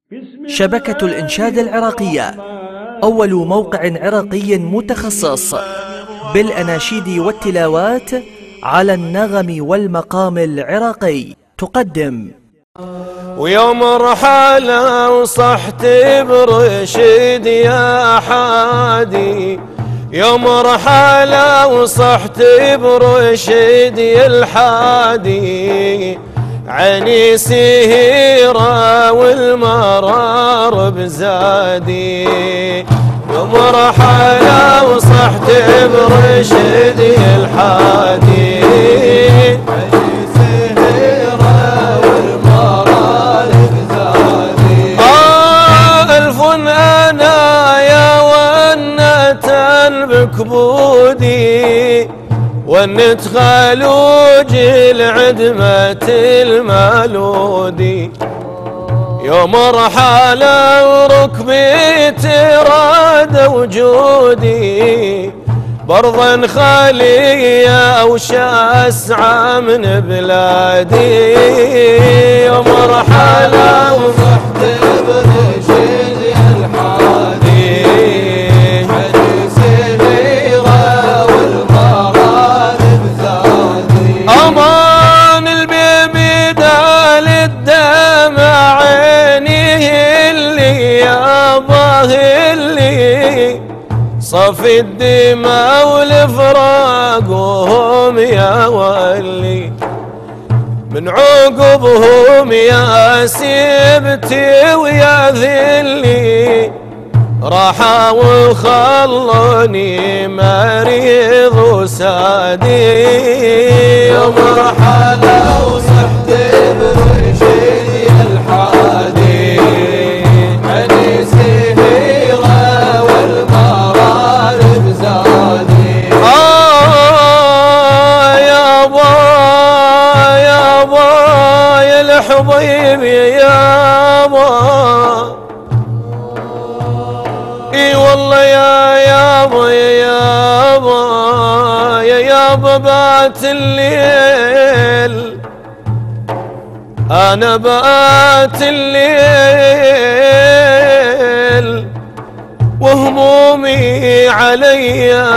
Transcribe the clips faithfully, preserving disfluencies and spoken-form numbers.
شبكة الإنشاد العراقية، أول موقع عراقي متخصص بالأناشيد والتلاوات على النغم والمقام العراقي، تقدم. ويوم رحالة وصحت برشد يا حادي، يوم رحالة وصحت برشد يا الحادي، عيني سهيرة والمرار بزادي. يوم رحالة وصحت برشد يا الحادي، عيني سهيرة والمرار بزادي. آه ألف أنا يا ونة بكبودي، ونت خلوج العدمة المالودي. يوم رحالة وركبي تراد وجودي، برضا خالية وشا أسعى من بلادي. يوم رحالة وصحت برشد يا الحادي، أمان البيبي دال الدمع عينيه اللي ياباه اللي صفي الدماء والفراقهم يا ولي. من عقبهم يا سيبتي ويا ذلي، راحا وخلوني مريض وسادي. يوم رحالة وصحت برشد يا الحادي، عيني سهيرة والمرار بزادي. آه يابا يابا يا الحبيب يابا، اي والله يا يابا يا يابا يا يابا بات الليل، انا بات الليل وهمومي عليا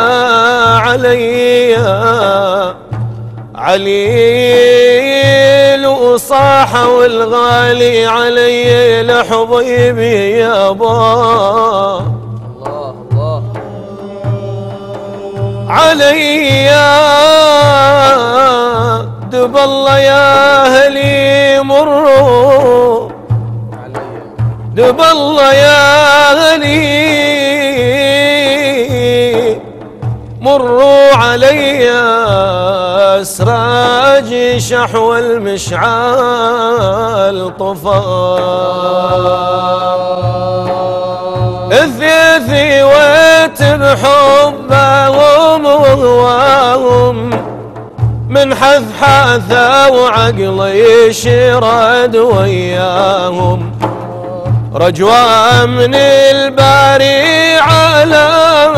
عليا عليل، وصاح والغالي علي لحبيبي يابا. عليا دب الله يا اهلي مروا، دب الله يا اهلي مروا عليا، اسراج شحو المشعال طفى. اثيثي ويت بحبهم وهواهم، من حثحاثة وعقلي شرد وياهم. رجوة من الباري على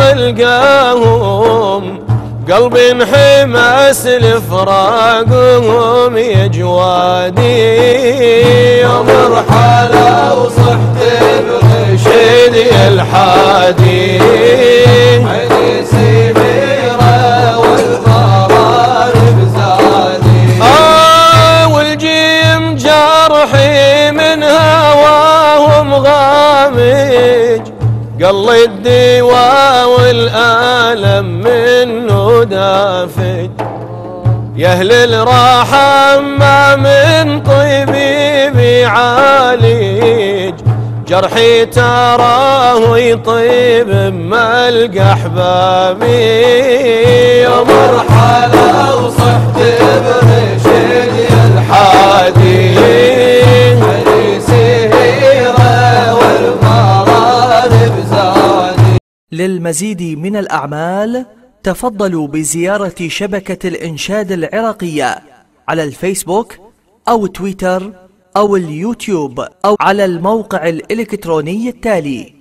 ملقاهم، قلبي انحمس لفراقهم يا جوادي. يوم رحالة وصحت برشد يا الحادي، عيني سميرة والمرار بزادي. آه والجيم جرحي من هواهم غامج، قل الدوا والآلم منه دافج. يا أهل الراحة ما من طيبي بيعالج، جرحي تراه يطيب ما القى احبابي. يوم رحالة وصحت برشد يا الحادي، عيني سهيرة والمرار بزادي. للمزيد من الأعمال تفضلوا بزيارة شبكة الإنشاد العراقية على الفيسبوك أو تويتر أو اليوتيوب أو على الموقع الإلكتروني التالي.